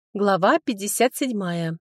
Глава 57.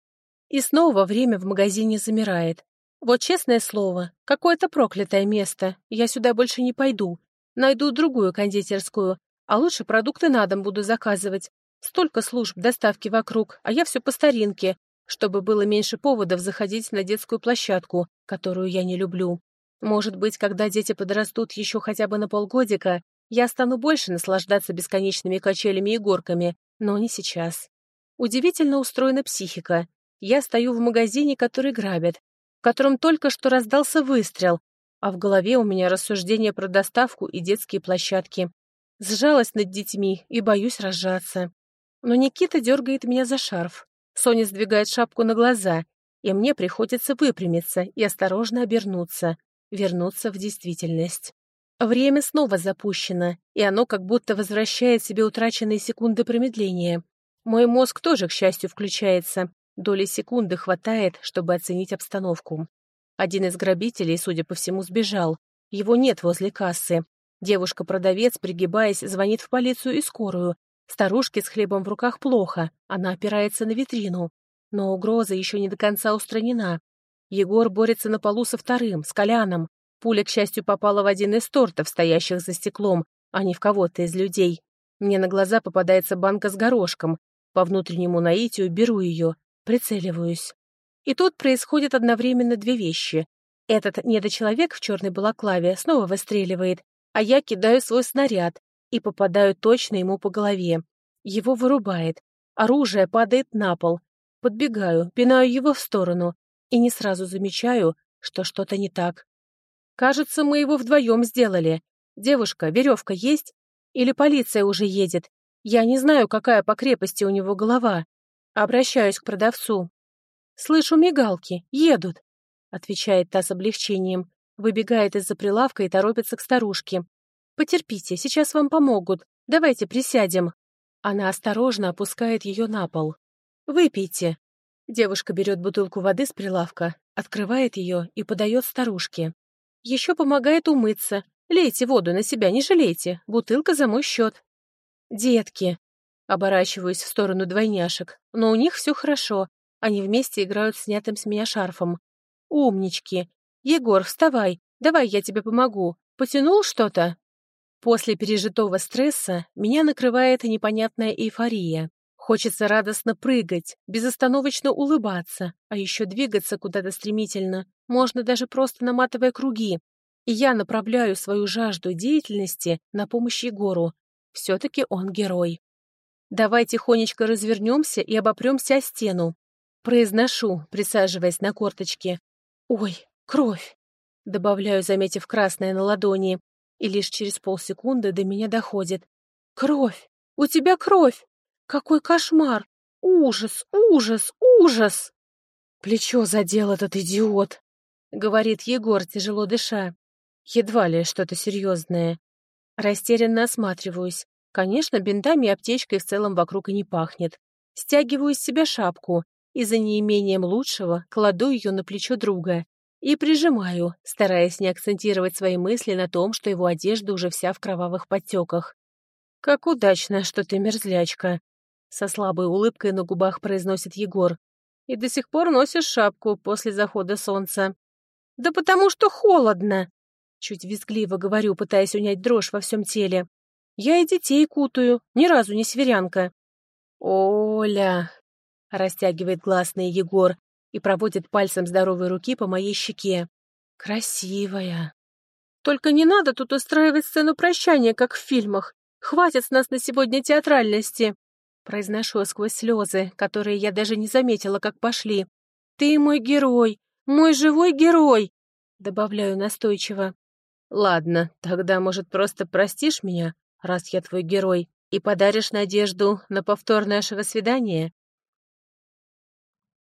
И снова время в магазине замирает. Вот честное слово, какое-то проклятое место. Я сюда больше не пойду. Найду другую кондитерскую, а лучше продукты на дом буду заказывать. Столько служб доставки вокруг, а я все по старинке, чтобы было меньше поводов заходить на детскую площадку, которую я не люблю. Может быть, когда дети подрастут еще хотя бы на полгодика, я стану больше наслаждаться бесконечными качелями и горками, но не сейчас. Удивительно устроена психика. Я стою в магазине, который грабят, в котором только что раздался выстрел, а в голове у меня рассуждения про доставку и детские площадки. Сжалась над детьми и боюсь разжаться. Но Никита дергает меня за шарф. Соня сдвигает шапку на глаза, и мне приходится выпрямиться и осторожно обернуться, вернуться в действительность. Время снова запущено, и оно как будто возвращает себе утраченные секунды промедления. Мой мозг тоже, к счастью, включается. Доли секунды хватает, чтобы оценить обстановку. Один из грабителей, судя по всему, сбежал. Его нет возле кассы. Девушка-продавец, пригибаясь, звонит в полицию и скорую. Старушке с хлебом в руках плохо, она опирается на витрину. Но угроза еще не до конца устранена. Егор борется на полу со вторым, с Коляном. Пуля, к счастью, попала в один из тортов, стоящих за стеклом, а не в кого-то из людей. Мне на глаза попадается банка с горошком. По внутреннему наитию беру ее, прицеливаюсь. И тут происходят одновременно две вещи. Этот недочеловек в черной балаклаве снова выстреливает, а я кидаю свой снаряд и попадаю точно ему по голове. Его вырубает. Оружие падает на пол. Подбегаю, пинаю его в сторону и не сразу замечаю, что что-то не так. Кажется, мы его вдвоем сделали. Девушка, веревка есть? Или полиция уже едет? Я не знаю, какая по крепости у него голова. Обращаюсь к продавцу. «Слышу мигалки. Едут», — отвечает та с облегчением. Выбегает из-за прилавка и торопится к старушке. «Потерпите, сейчас вам помогут. Давайте присядем». Она осторожно опускает ее на пол. «Выпейте». Девушка берет бутылку воды с прилавка, открывает ее и подает старушке. Еще помогает умыться. Лейте воду на себя, не жалейте. Бутылка за мой счет. «Детки!» Оборачиваюсь в сторону двойняшек, но у них все хорошо. Они вместе играют снятым с меня шарфом. «Умнички! Егор, вставай! Давай я тебе помогу. Потянул что-то?» После пережитого стресса меня накрывает непонятная эйфория. Хочется радостно прыгать, безостановочно улыбаться, а еще двигаться куда-то стремительно. Можно даже просто наматывая круги. И я направляю свою жажду деятельности на помощь Егору. Все-таки он герой. «Давай тихонечко развернемся и обопремся о стену». Произношу, присаживаясь на корточки. «Ой, кровь!» Добавляю, заметив красное на ладони. И лишь через полсекунды до меня доходит. «Кровь! У тебя кровь! Какой кошмар! Ужас, ужас, ужас!» «Плечо задел этот идиот», — говорит Егор, тяжело дыша. Едва ли что-то серьезное. Растерянно осматриваюсь. Конечно, бинтами и аптечкой в целом вокруг и не пахнет. Стягиваю с себя шапку и за неимением лучшего кладу ее на плечо друга и прижимаю, стараясь не акцентировать свои мысли на том, что его одежда уже вся в кровавых подтеках. «Как удачно, что ты мерзлячка», — со слабой улыбкой на губах произносит Егор. «И до сих пор носишь шапку после захода солнца». «Да потому что холодно!» Чуть визгливо говорю, пытаясь унять дрожь во всем теле. «Я и детей кутаю, ни разу не северянка». «Оля!» — растягивает гласные Егор и проводит пальцем здоровой руки по моей щеке. «Красивая!» «Только не надо тут устраивать сцену прощания, как в фильмах. Хватит с нас на сегодня театральности!» Произношу сквозь слезы, которые я даже не заметила, как пошли. «Ты мой герой, мой живой герой!» Добавляю настойчиво. «Ладно, тогда, может, просто простишь меня, раз я твой герой, и подаришь надежду на повтор нашего свидания?»